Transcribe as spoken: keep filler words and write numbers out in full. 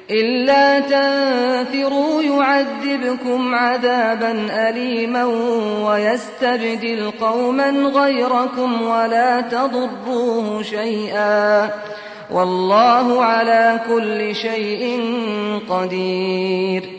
إلا تنفروا يعذبكم عذابا أليما ويستبدل قوما غيركم ولا تضروه شيئا والله على كل شيء قدير.